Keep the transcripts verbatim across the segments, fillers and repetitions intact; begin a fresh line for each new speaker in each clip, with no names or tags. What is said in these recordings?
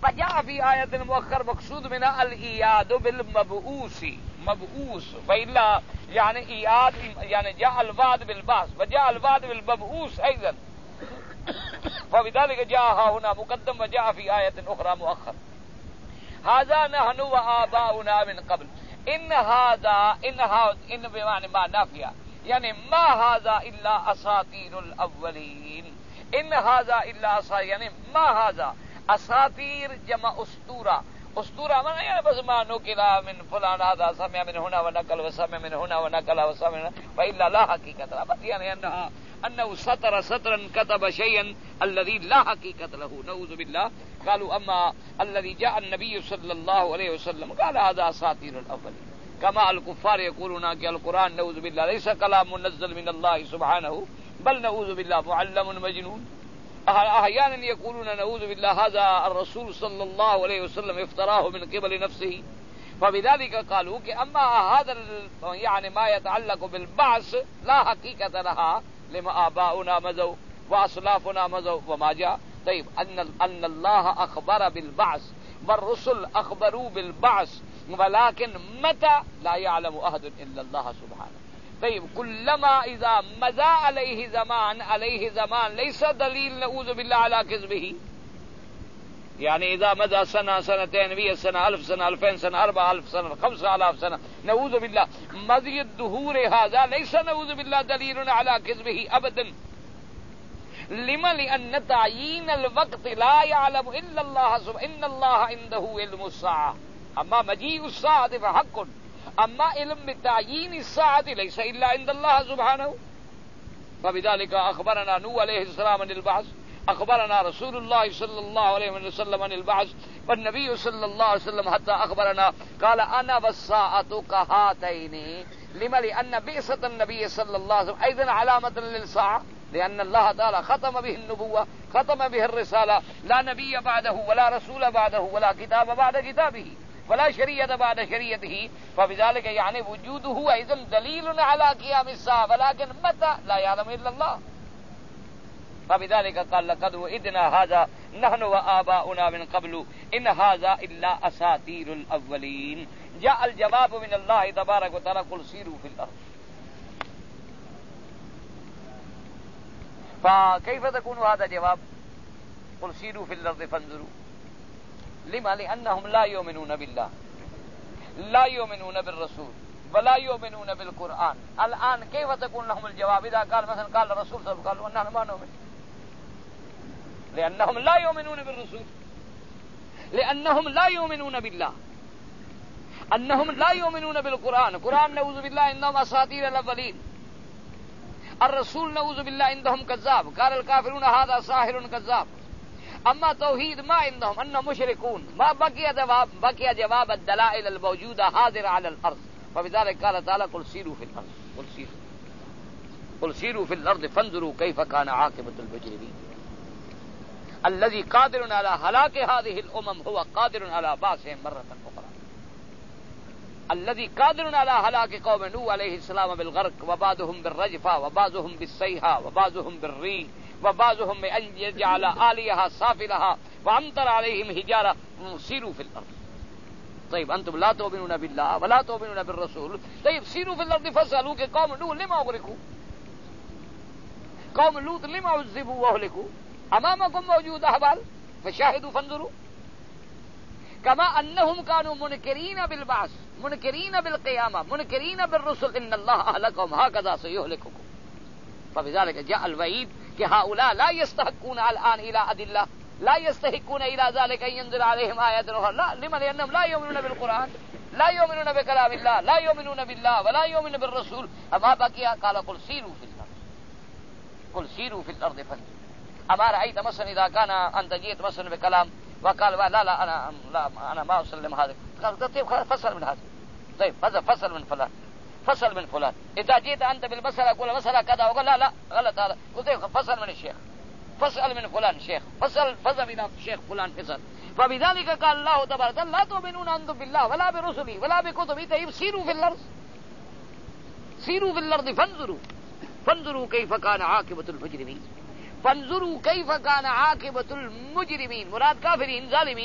وجاء في آية مؤخر مقصود منها الإياد بالمبعوث مبعوث وإلا يعني إياد يعني جاء الوعد بالبعث وجاء الوعد بالمبعوث أيضا فبذلك جاء هنا مقدم وجاء في آية أخرى مؤخر. هذا نحن وآباؤنا من قبل إن هذا إن هذا إن بمعنى ما نافية يعني ما هذا إلا أساطير الأولين. إن هذا إلا أساطير يعني ما هذا اساطیر جمع اسطورہ. اسطورہ معنی يعني بس ما نقل من فلان هذا سمع من هنا ونقل وسمع من هنا ونقل وسمع من هنا فإلا لا حقيقة بس يعني أنها أنه سطر سطرا كتب شيئا الذي لا حقيقة له نعوذ بالله. قالوا أما الذي جاء النبي صلى الله عليه وسلم قال هذا أساطير الأولين كما الكفار يقولون کہ القرآن نعوذ بالله ليس كلام منزل من الله سبحانه بل نعوذ بالله معلم مجنون. احيانا يقولون نعوذ بالله هذا الرسول صلى الله عليه وسلم افتراه من قبل نفسه. فبذلك قالوا کہ اما هذا يعني ما يتعلق بالبعث لا حقيقة لها لما آباؤنا مضوا واسلافنا مضوا وما جاء. طيب ان ان الله اخبر بالبعث والرسل اخبروا بالبعث ولكن متى لا يعلم احد الا الله سبحانه. طيب كلما اذا مضى عليه زمان عليه زمان ليس دليل نعوذ بالله على كذبه. يعني اذا مضى سنه سنتين مئة سنه الف سنه الفين سنه اربع الف سنه خمسة آلاف سنه نعوذ بالله مضي الدهور هذا ليس نعوذ بالله دليل على كذبه ابدا. لما لان تعيين الوقت لا يعلم الا الله سبحانه ان الله عنده علم الساعه. اما مجيء الساعه فحق اما علم بتعيين الساعه ليس الا عند الله سبحانه. فبذلك اخبرنا نوح عليه السلام عن البعث اخبرنا رسول الله صلى الله عليه وسلم عن البعث والنبي صلى الله عليه وسلم حتى اخبرنا قال انا والساعه كهاتين. لما لان بعثه النبي صلى الله عليه وسلم ايضا علامه للساعه لأن الله تعالى ختم به النبوة ختم به الرسالة لا نبي بعده ولا رسول بعده ولا كتاب بعد كتابه ولا شريعة بعد شريعته. فبذلك يعني وجوده أيضا دليل على قيام الساعة ولكن متى لا يعلم إلا الله. فبذلك قال لقد وعدنا هذا نحن وآباؤنا من قبل إن هذا إلا أساطير الأولين. جاء الجواب من الله تبارك وتعالى قل سيروا في الأرض. فكيف تكون هذا جواب قل سيروا في الأرض فانظروا؟ لما لأنهم لا يؤمنون بالله لا يؤمنون بالرسول ولا يؤمنون بالقرآن. الآن كيف تكون لهم الجواب إذا قال مثلا قال الرسول صلى الله عليه وسلم قالوا نحن ما نؤمن لأنهم لا يؤمنون بالرسول لأنهم لا يؤمنون بالله أنهم لا يؤمنون بالقرآن. قرآن نعوذ بالله إنهم أساطير الأولين. الرسول نعوذ بالله عندهم كذاب قال الكافرون هذا ساحر كذاب. اما توحید ما عندهم انهم مشركون. ما بقي جواب بقي جواب الدلائل الموجوده حاضر على الارض. فبذلك قال تعالى قل سيروا في الارض قل سيروا قل سيروا في الارض فانظروا كيف كان عاقبه المجرمين. الذي قادر على هلاك هذه الامم هو قادر على بعثهم مره اخرى. الذي قادر على هلاك قوم نوح عليه السلام بالغرق وبعضهم بالرجفة وبعضهم بالسيحة وبعضهم بالريح وبعضهم بأن يجعل آليها سافلها وأمطر عليهم حجارة. سيروا في الأرض. طيب أنتم لا تؤمنون بالله ولا تؤمنون بالرسول. طيب سيروا في الأرض فاسألوا کہ قوم نوح لما أغرقوا قوم لوط لما عذبوا وأهلكوا. أمامكم موجود أحوال فشاهدوا فانظروا. كما أنهم كانوا منكرين بالبعث منكرين بالقيامة منكرين بالرسل إن الله أهلكهم هكذا سيهلككم. فبذلك جاء الوعيد کہ هؤلاء لا يستحقون الآن إلى أدلة لا يستحقون إلى ذلك أن ينزل عليهم آيات أخرى. لا لما لأنهم لا يؤمنون بالقرآن لا يؤمنون بكلام الله لا يؤمنون بالله ولا يؤمنون بالرسول. أما بقي قال قل سيروا في الأرض قل سيروا في الأرض فانظروا. أما رأيت مثلا إذا كان أنت جئت مثلا بكلام وقال لا لا أنا لا أنا ما أسلم هذا قال طيب فصل من هذا. طيب هذا فصل من فلان فصل من فلان. إذا جئت أنت بالمسألة قول مسألة كذا وقال لا لا غلط هذا قلت فصل من الشيخ فصل من فلان شيخ فصل فصل من الشيخ فلان فصل. فبذلك قال الله تبارك لا تؤمنون أنتم بالله ولا برسله ولا بكتبه. طيب سيروا في الأرض سيروا في الأرض فانظروا فانظروا كيف كان عاقبة المجرمين. فانظروا كيف كان عاقبة المجرمين. مراد كافرين ظالمين.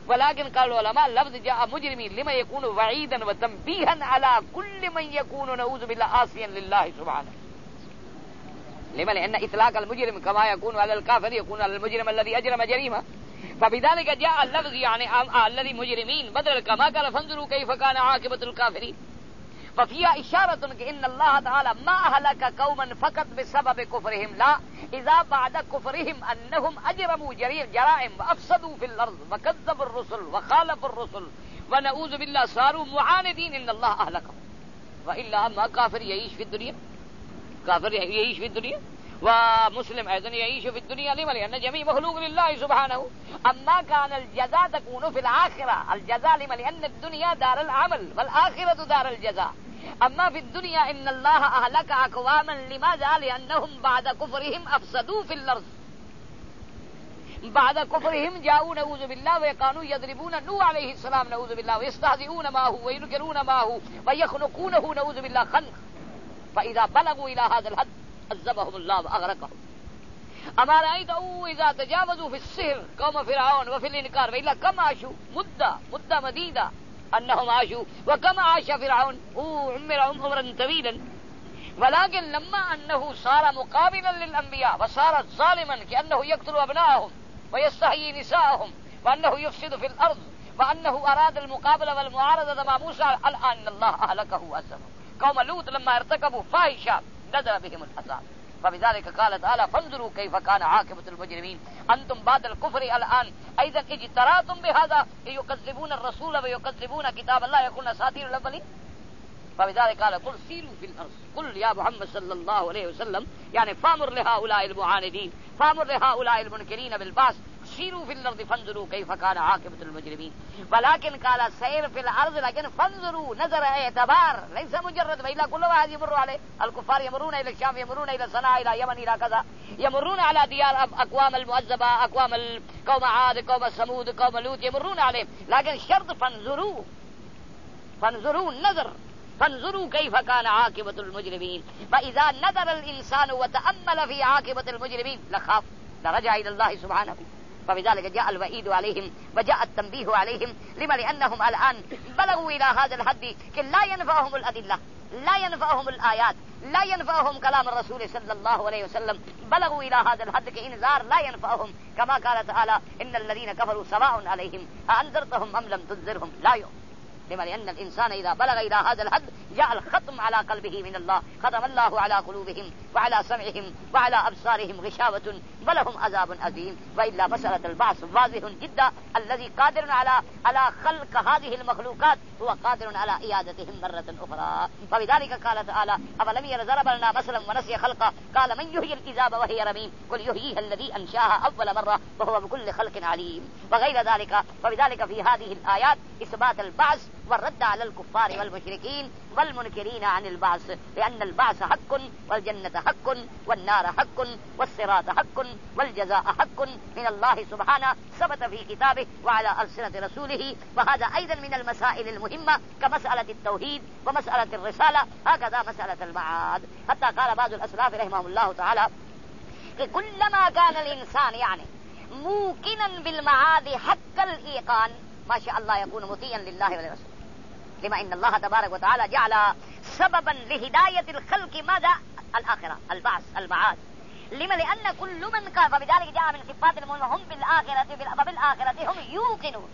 ولكن قال العلماء لفظ جاء مجرمين لما يكون وعيدا وتنبيها على كل من يكون نعوذ بالله عاصيا لله سبحانه. لما لأن إطلاق المجرم كما يكون على الكافر يكون على المجرم الذي أجرم جريمة. فبذلك جاء اللفظ يعني الذي مجرمين بدل كما قال فانظروا كيف كان عاقبة الكافرين. ففيها إشارة إن الله تعالى ما أهلك قوما فقط بسبب كفرهم، لا، إذا بعد كفرهم أنهم أجرموا جرائم وأفسدوا في الأرض وكذبوا الرسل وخالفوا الرسل ونعوذ بالله صاروا معاندين إن الله أهلكهم. وإلا أما كافر يعيش في الدنيا، كافر يعيش في الدنيا ومسلم أيضا يعيش في الدنيا. لما؟ لأن جميع مخلوق لله سبحانه. أما كان الجزاء تكون في الآخرة، الجزاء لما؟ لأن الدنيا دار العمل والآخرة دار الجزاء. أما في الدنيا إن الله أهلك أقواما، لماذا؟ لأنهم بعد كفرهم أفسدوا في الأرض، بعد كفرهم جاءوا نعوذ بالله وكانوا يضربون نوح عليه السلام نعوذ بالله ويستهزئون معه وينكرون معه ويخنقونه نعوذ بالله خنق. فإذا بلغوا إلى هذا الحد عذبهم الله وأغرقهم. أما رأيته إذا تجاوزوا في السحر قوم فرعون وفي الإنكار، وإلا كم عاشوا مدة مدة مديدة أنهم عاشوا، وكما عاش فرعون هو عمر عمرا طويلا. ولكن لما أنه صار مقابلا للأنبياء وصار ظالما كأنه يقتل أبنائهم ويستحيي نساءهم وأنه يفسد في الأرض وأنه أراد المقابلة والمعارضة مع موسى، الآن الله أهلكه وأسفه. قوم لوط لما ارتكبوا فاحشة نزل بهم العذاب. فبذلك قال تعالى فانظروا كيف كان عاقبة المجرمين. أنتم بعد الكفر الآن أيضا اجترأتم بهذا يكذبون الرسول ويكذبون كتاب الله يكون أساطير الأولين. فبذلك قال قل سيروا في الأرض، قل يا محمد صلى الله عليه وسلم يعني فامر لهؤلاء المعاندين، فامر لهؤلاء المنكرين بالبعث، سيروا في الأرض فانظروا كيف كان عاقبة المجرمين. ولكن قال سير في الأرض، لكن فانظروا نظر اعتبار، ليس مجرد وإلا كل واحد يمر عليه. الكفار يمرون إلى الشام، يمرون إلى صنعاء، إلى يمن، إلى كذا، يمرون على ديار أقوام المؤذبة، أقوام قوم عاد، قوم ثمود، قوم لوط، يمرون عليهم. لكن الشرط فانظروا، فانظروا النظر، فانظروا كيف كان عاقبة المجرمين. فإذا نظر الإنسان وتأمل في عاقبة المجرمين لخاف، لرجع إلى الله سبحانه. فبذلك جاء الوعيد عليهم وجاء التنبيه عليهم. لما؟ لأنهم الآن بلغوا إلى هذا الحد لا ينفعهم الأدلة، لا ينفعهم الآيات، لا ينفعهم كلام الرسول صلى الله عليه وسلم. بلغوا إلى هذا الحد كإنذار لا ينفعهم، كما قال تعالى إن الذين كفروا سواء عليهم أأنذرتهم أم لم تنذرهم لا يؤمنون. لما؟ لأن الإنسان إذا بلغ إلى هذا الحد جاء الختم على قلبه من الله، ختم الله على قلوبهم وعلى سمعهم وعلى أبصارهم غشاوة ولهم عذاب أليم. وإلا مسألة البعث واضح جدا، الذي قادر على على خلق هذه المخلوقات هو قادر على إيادتهم مرة أخرى. فبذلك قال تعالى أفلم ير ضرب لنا مثلا ونسي خلقه قال من يحيي العظام وهي رميم قل يحييها الذي أنشاها أول مرة وهو بكل خلق عليم وغير ذلك. فبذلك في هذه الآيات إثبات البعث والرد على الكفار والمشركين والمنكرين عن البعث، لأن البعث حق والجنة حق والنار حق والصراط حق والجزاء حق من الله سبحانه ثبت في كتابه وعلى ألسنة رسوله. وهذا أيضا من المسائل المهمة كمسألة التوحيد ومسألة الرسالة، هكذا مسألة المعاد. حتى قال بعض الأسلاف رحمهم الله تعالى كلما كان الإنسان يعني موقنا بالمعاد حق الإيقان ما شاء الله يكون مطيعا لله ولرسوله. لما إن الله تبارك وتعالى جعل سببا لهداية الخلق ماذا؟ الآخرة، البعث، المعاد. لما؟ لأن كل من كان، فبذلك جاء من صفات المؤمنين هم بالآخرة فبالآخرة هم يوقنون،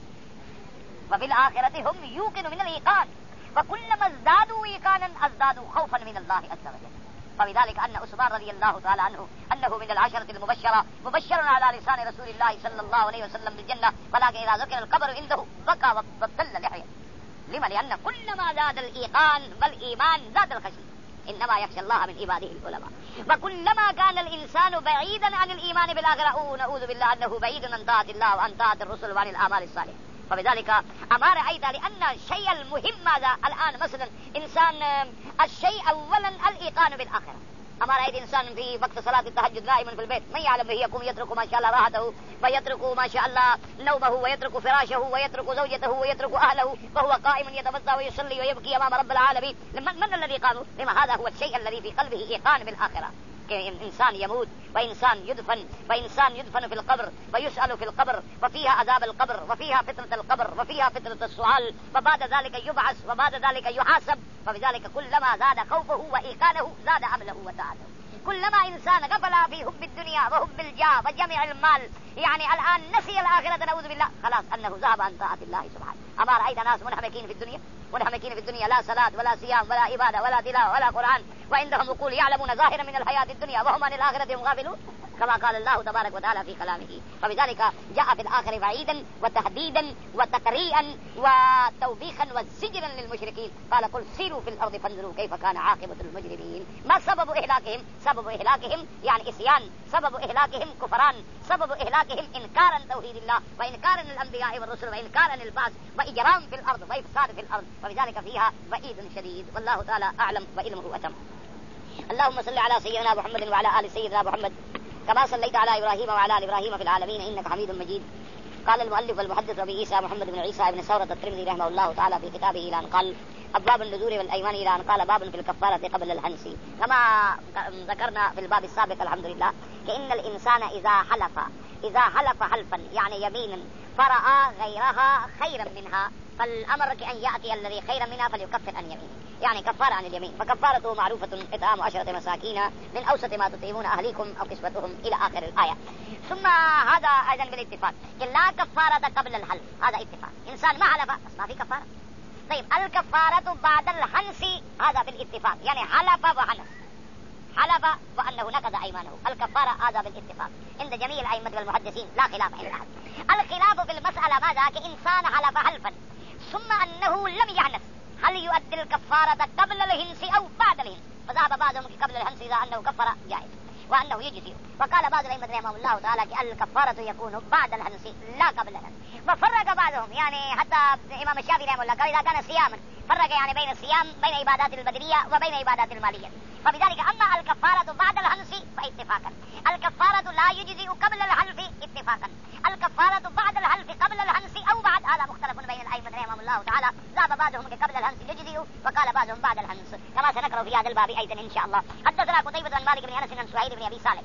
فبالآخرة هم يوقنون من الإيقان. فكلما ازدادوا إيقانا ازدادوا خوفا من الله عز وجل. فبذلك أن عثمان رضي الله تعالى عنه أنه من العشرة المبشرة مبشر على لسان رسول الله صلى الله عليه وسلم بالجنة، ولكن إذا ذكر القبر عنده بكى وابتل لحية. لما؟ لأن كلما زاد الإيقان والإيمان زاد الخشية، إنما يخشى الله من عباده العلماء. وكلما كان الإنسان بعيدا عن الإيمان بالآخرة نعوذ بالله أنه بعيد عن طاعة الله وعن طاعة الرسل وعن الأعمال الصالحة. فبذلك أما رأيت لأن الشيء المهم ماذا الآن؟ مثلا إنسان الشيء أولا الإيقان بالآخرة. أما رأيت إنسان في وقت صلاة التهجد نائما في البيت ما يعلم به يقوم يترك ما شاء الله راحته ويترك ما شاء الله نومه ويترك فراشه ويترك زوجته ويترك أهله وهو قائم يتمزى ويصلي ويبكي أمام رب العالمين. من, من الذي قاموا؟ لما هذا هو الشيء الذي في قلبه إيقان بالآخرة.
کہ انسان يموت وإنسان يدفن وإنسان يدفن في القبر ويسأل في القبر وفيها عذاب القبر وفيها فتنة القبر وفيها فتنة السؤال وبعد ذلك يبعث وبعد ذلك يحاسب، فبذلك كلما زاد خوفه وإيقانه زاد عمله وسعاده. كلما انسان غفل في حب الدنيا وحب الجاه وجمع المال، يعني الآن نسي الآخرة نعوذ بالله، خلاص أنه ذهب عن طاعة الله سبحانه. أما رأيت ناس منهمكين في الدنيا منهمكين في الدنيا، لا صلاة ولا صيام ولا عبادة ولا تلاوة ولا قرآن، وعندهم عقول يعلمون ظاهرا من الحياة الدنيا وهم عن الآخرة هم غافلون، كما قال الله تبارك وتعالى في كلامه. فبذلك جاء في الآخر وعيدا وتهديدا وتقريئا وتوبيخا وزجرا للمشركين، قال قل سيروا في الأرض فانظروا كيف كان عاقبة المجرمين. ما سبب إهلاكهم؟ سبب إهلاكهم يعني إسيان، سبب إهلاكهم كفران، سبب إهلاكهم إنكارا توحيد الله وإنكارا الأنبياء والرسل وإنكارا البعث وإجرام في الأرض وإفساد في الأرض، وبذلك فيها وعيد شديد، والله تعالى أعلم وعلمه أتم. اللهم صل على سيدنا محمد وعلى آل سيدنا محمد كما صليت على إبراهيم وعلى آل إبراهيم في العالمين إنك حميد مجيد. قال المؤلف والمحدث أبي عيسى محمد بن عيسى بن ثورة الترمذي رحمه الله تعالى في كتابه إلى أن قال أبواب النذور والأيمان إلى أن قال باب في الكفارة قبل الهنس. كما ذكرنا في الباب السابق الحمد لله كأن الإنسان إذا حلف إذا حلف حلفا يعني يمينا فرأى غيرها خيرا منها فالأمر كأن يأتي الذي خيرا منها فليكفر عن يمينه، يعني كفارة عن اليمين. فكفارته معروفة إطعام عشرة مساكين من أوسط ما تطعمون أهليكم أو كسوتهم إلى آخر الآية. ثم هذا أيضا بالاتفاق لا كفارة قبل الحلف، هذا اتفاق، إنسان ما حلف بس ما في كفارة. طيب الكفارة بعد الحنس هذا بالاتفاق، يعني حلف وحنس، حلف وأنه نقض أيمانه، الكفارة هذا بالاتفاق عند جميع الأئمة والمحدثين لا خلاف عند أحد. الخلاف في المسألة ماذا؟ كإنسان حلف حلفا ثم أنه لم يحنس، هل يؤدي الكفارة قبل الهنس أو بعد الهنس؟ فذهب بعضهم قبل الهنس إذا أنه كفر جائز وأنه يجزي، وقال بعض الأئمة رحمهم الله تعالى الكفارة يكون بعد الهنس لا قبل الهنس. وفرق بعضهم يعني حتى الإمام الشافعي رحمه الله قال إذا كان صياما فرق يعني بين الصيام بين عبادات البدنية وبين عبادات المالية. فبذلك أما الكفارة بعد الهنس فاتفاقا، الكفارة لا يجزي قبل الحلف اتفاقا، الكفارة بعد الحلف قبل الهنس أو بعد، هذا مختلف بين الأئمة رحمهم الله تعالى. ذهب بعضهم قبل الهنس يجزي وقال بعضهم بعد الهنس، كما سنقرأ في هذا الباب أيضا إن شاء الله. حدثنا قتيبة عن مالك بن أنس عن سهيل بن أبي صالح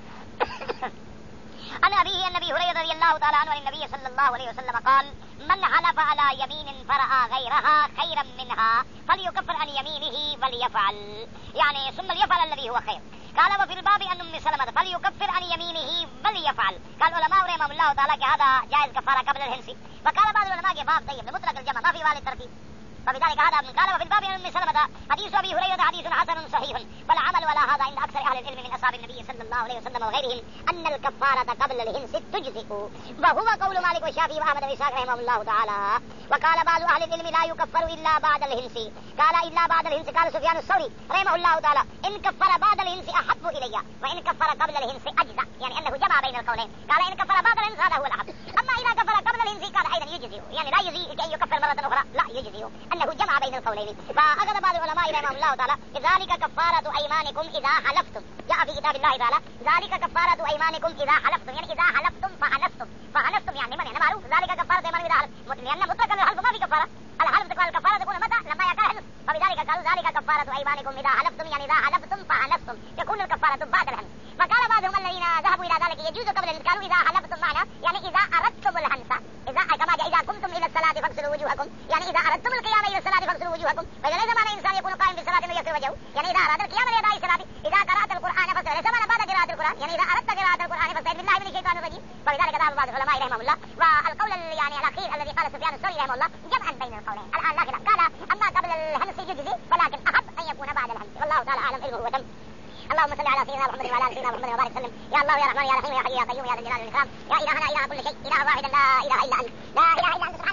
عن أبيه النبي هريرة رضي الله تعالى عنه النبي صلى الله عليه وسلم قال من حلف على يمين فرأى غيرها خيرا منها فليكفر عن يمينه فليفعل، يعني ثم ليفعل الذي هو خير. قال وفي الباب أن أم سلمة فليكفر عن يمينه فليفعل. قال العلماء رحمهم الله تعالى هذا جائز كفارة قبل الهنس. فقال بعض العلماء باب طيب لمطلق الجمع ما في والد الترتيب، فبذلك هذا من قال وفي الباب عن أم سلمة حديث أبي هريرة حديث حسن صحيح، والعمل ولا هذا عند أكثر أهل العلم من أصحاب النبي صلى الله عليه وسلم وغيرهم أن الكفارة قبل الهنس تجزئ، وهو قول مالك والشافعي وأحمد وإسحاق رحمهم الله تعالى. وقال بعض أهل العلم لا يكفر إلا بعد الهنس، قال إلا بعد الهنس قال سفيان الثوري رحمه الله تعالى إن كفر بعد الهنس أحب إلي وإن كفر قبل الهنس أجزأ، يعني أنه جمع بين القولين، قال إن كفر بعد الهنس هذا هو الأحب، أما إذا كفر قبل الهنس قال أيضا يجزئ، يعني لا يجزي كأن يكفر مرة أخرى، لا يجزئ أنه جمع بين القولين. فأخذ بعض العلماء رحمهم الله تعالى ذلك كفارة أيمانكم إذا حلفتم، جاء في كتاب الله تعالى ذلك كفارة أيمانكم إذا حلفتم، يعني إذا حلفتم فحنستم، فحنستم يعني من يعني معروف ذلك كفارة أيمانكم إذا حلفتم، لأن مطلق الحلف ما في كفارة، الحلف تكون الكفارة تكون متى لما يقع الحنس، فبذلك قالوا ذلك كفارة أيمانكم إذا حلفتم، يعني إذا حلفتم فحنستم تكون الكفارة بعد الحنس. فقال بعضهم الذين ذهبوا إلى ذلك يجوز قبل الحنس، قالوا إذا حلفتم معنا يعني إذا أردتم الحنس، إذا كما جاء إذا قمتم إلى الصلاة فاغسلوا وجوهكم، يعني إذا أردتم القيام إلى الصلاة فاغسلوا وجوهكم، فإذا ليس معنى إنسان يكون قائم في الصلاة ويغسل وجهه، يعني إذا أراد القيام لأداء الصلاة إذا قرأت القرآن فاستعذ، ليس معنى بعد قراءة القرآن، يعني إذا أردت قراءة القرآن فاستعذ بالله من الشيطان الرجيم. فلذلك ذهب بعض العلماء رحمهم الله، والقول يعني الأخير الذي قال سفيان الثوري رحمه الله جمعا بين القولين الآن لا خلاف، قال أما قبل الهنس يجزي ولكن أحب أن يكون بعد الهنس، والله تعالى أعلم علمه وتم. اللهم صل على سيدنا محمد وعلى آل سيدنا محمد وبارك وسلم. يا الله يا رحمن يا رحيم يا حي يا قيوم يا ذا الجلال والإكرام، يا إلهنا إله كل شيء، إله واحد لا إله إلا أنت، لا إله إلا أنت.